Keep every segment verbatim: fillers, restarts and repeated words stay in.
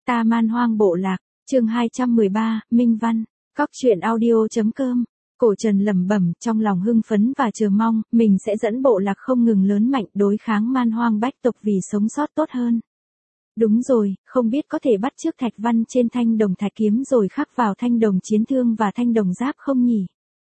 Ta Man Hoang Bộ Lạc, chương hai trăm mười ba, Minh Văn, Cóc truyện audio.com. Cổ Trần lẩm bẩm, trong lòng hưng phấn và chờ mong, mình sẽ dẫn bộ lạc không ngừng lớn mạnh đối kháng Man Hoang bách tộc vì sống sót tốt hơn. Đúng rồi, không biết có thể bắt chước thạch văn trên thanh đồng thạch kiếm rồi khắc vào thanh đồng chiến thương và thanh đồng giáp không nhỉ?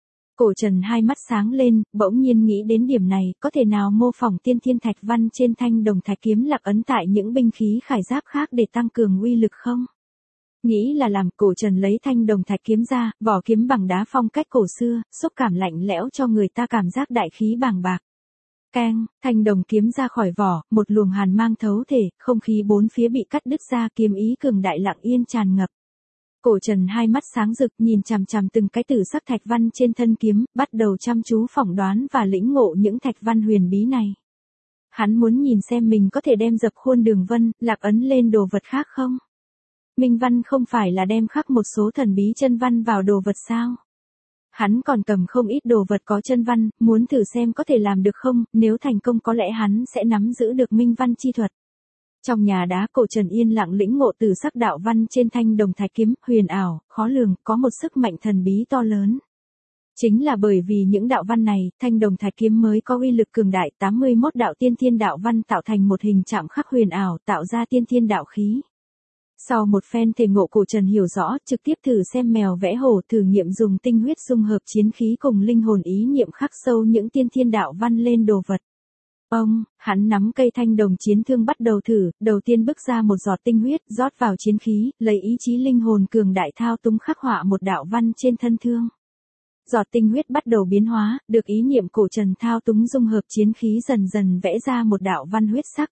Cổ Trần hai mắt sáng lên, bỗng nhiên nghĩ đến điểm này, có thể nào mô phỏng tiên thiên thạch văn trên thanh đồng thạch kiếm lạc ấn tại những binh khí khải giáp khác để tăng cường uy lực không? Nghĩ là làm, Cổ Trần lấy thanh đồng thạch kiếm ra, vỏ kiếm bằng đá phong cách cổ xưa, xúc cảm lạnh lẽo cho người ta cảm giác đại khí bàng bạc. Keng, thanh đồng kiếm ra khỏi vỏ, một luồng hàn mang thấu thể, không khí bốn phía bị cắt đứt ra, kiếm ý cường đại lặng yên tràn ngập. Cổ Trần hai mắt sáng rực nhìn chằm chằm từng cái tử sắc thạch văn trên thân kiếm, bắt đầu chăm chú phỏng đoán và lĩnh ngộ những thạch văn huyền bí này. Hắn muốn nhìn xem mình có thể đem dập khuôn đường vân, lạc ấn lên đồ vật khác không? Minh văn không phải là đem khắc một số thần bí chân văn vào đồ vật sao? Hắn còn cầm không ít đồ vật có chân văn, muốn thử xem có thể làm được không, nếu thành công có lẽ hắn sẽ nắm giữ được minh văn chi thuật. Trong nhà đá, Cổ Trần yên lặng lĩnh ngộ từ sắc đạo văn trên thanh đồng thạch kiếm, huyền ảo, khó lường, có một sức mạnh thần bí to lớn. Chính là bởi vì những đạo văn này, thanh đồng thạch kiếm mới có uy lực cường đại, tám mươi mốt đạo tiên thiên đạo văn tạo thành một hình chạm khắc huyền ảo, tạo ra tiên thiên đạo khí. Sau một phen thể ngộ, Cổ Trần hiểu rõ, trực tiếp thử xem mèo vẽ hổ, thử nghiệm dùng tinh huyết dung hợp chiến khí cùng linh hồn ý niệm khắc sâu những tiên thiên đạo văn lên đồ vật. Ông, hắn nắm cây thanh đồng chiến thương bắt đầu thử, đầu tiên bức ra một giọt tinh huyết, rót vào chiến khí, lấy ý chí linh hồn cường đại thao túng khắc họa một đạo văn trên thân thương. Giọt tinh huyết bắt đầu biến hóa, được ý niệm Cổ Trần thao túng dung hợp chiến khí dần dần vẽ ra một đạo văn huyết sắc.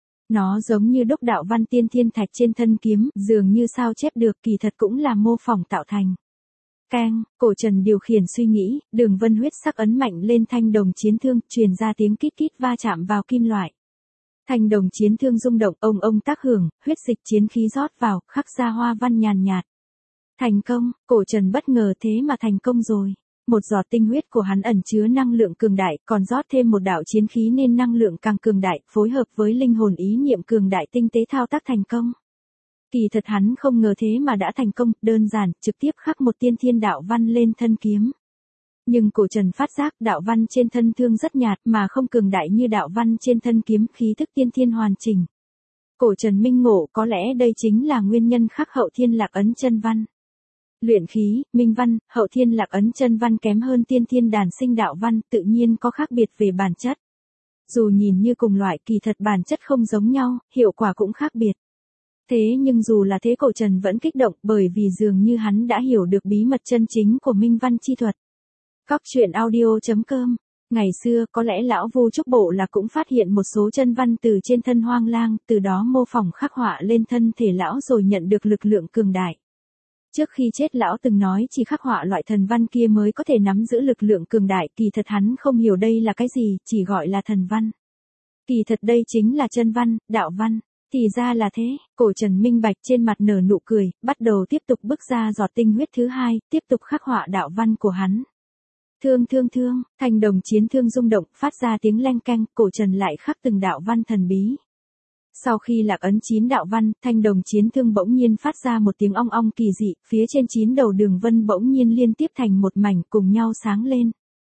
Nó giống như đúc đạo văn tiên thiên thạch trên thân kiếm, dường như sao chép được, kỳ thật cũng là mô phỏng tạo thành. Keng, Cổ Trần điều khiển suy nghĩ, đường vân huyết sắc ấn mạnh lên thanh đồng chiến thương, truyền ra tiếng kít kít va chạm vào kim loại. Thanh đồng chiến thương rung động, ông ông tác hưởng, huyết dịch chiến khí rót vào, khắc ra hoa văn nhàn nhạt. Thành công, Cổ Trần bất ngờ thế mà thành công rồi. Một giọt tinh huyết của hắn ẩn chứa năng lượng cường đại, còn rót thêm một đạo chiến khí nên năng lượng càng cường đại, phối hợp với linh hồn ý niệm cường đại tinh tế thao tác thành công. Kỳ thật hắn không ngờ thế mà đã thành công, đơn giản, trực tiếp khắc một tiên thiên đạo văn lên thân kiếm. Nhưng Cổ Trần phát giác đạo văn trên thân thương rất nhạt mà không cường đại như đạo văn trên thân kiếm, khí thức tiên thiên hoàn chỉnh. Cổ Trần minh ngộ, có lẽ đây chính là nguyên nhân khắc hậu thiên lạc ấn chân văn. Luyện khí, minh văn, hậu thiên lạc ấn chân văn kém hơn tiên thiên đàn sinh đạo văn, tự nhiên có khác biệt về bản chất. Dù nhìn như cùng loại, kỳ thật bản chất không giống nhau, hiệu quả cũng khác biệt. Thế nhưng dù là thế, Cổ Trần vẫn kích động, bởi vì dường như hắn đã hiểu được bí mật chân chính của minh văn chi thuật. Cóc truyện audio.com. Ngày xưa, có lẽ lão Vu Trúc Bộ Lạc cũng phát hiện một số chân văn từ trên thân hoang lang, từ đó mô phỏng khắc họa lên thân thể lão rồi nhận được lực lượng cường đại. Trước khi chết lão từng nói chỉ khắc họa loại thần văn kia mới có thể nắm giữ lực lượng cường đại, kỳ thật hắn không hiểu đây là cái gì, chỉ gọi là thần văn. Kỳ thật đây chính là chân văn, đạo văn. Thì ra là thế, Cổ Trần minh bạch, trên mặt nở nụ cười, bắt đầu tiếp tục bức ra giọt tinh huyết thứ hai, tiếp tục khắc họa đạo văn của hắn. Thương thương thương, thanh đồng chiến thương rung động, phát ra tiếng leng keng, Cổ Trần lại khắc từng đạo văn thần bí. Sau khi lạc ấn chín đạo văn, thanh đồng chiến thương bỗng nhiên phát ra một tiếng ong ong kỳ dị, phía trên chín đầu đường vân bỗng nhiên liên tiếp thành một mảnh cùng nhau sáng lên.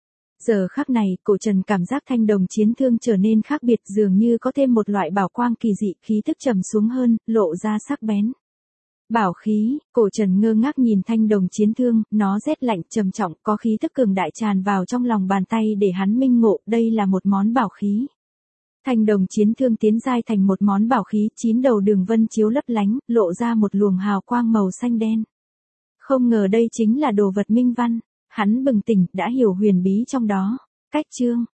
Giờ khắc này, Cổ Trần cảm giác thanh đồng chiến thương trở nên khác biệt, dường như có thêm một loại bảo quang kỳ dị, khí tức trầm xuống hơn, lộ ra sắc bén. Bảo khí, Cổ Trần ngơ ngác nhìn thanh đồng chiến thương, nó rét lạnh trầm trọng, có khí tức cường đại tràn vào trong lòng bàn tay để hắn minh ngộ, đây là một món bảo khí. Thanh đồng chiến thương tiến giai thành một món bảo khí, chín đầu đường vân chiếu lấp lánh, lộ ra một luồng hào quang màu xanh đen. Không ngờ đây chính là đồ vật minh văn. Hắn bừng tỉnh, đã hiểu huyền bí trong đó. Cách chương,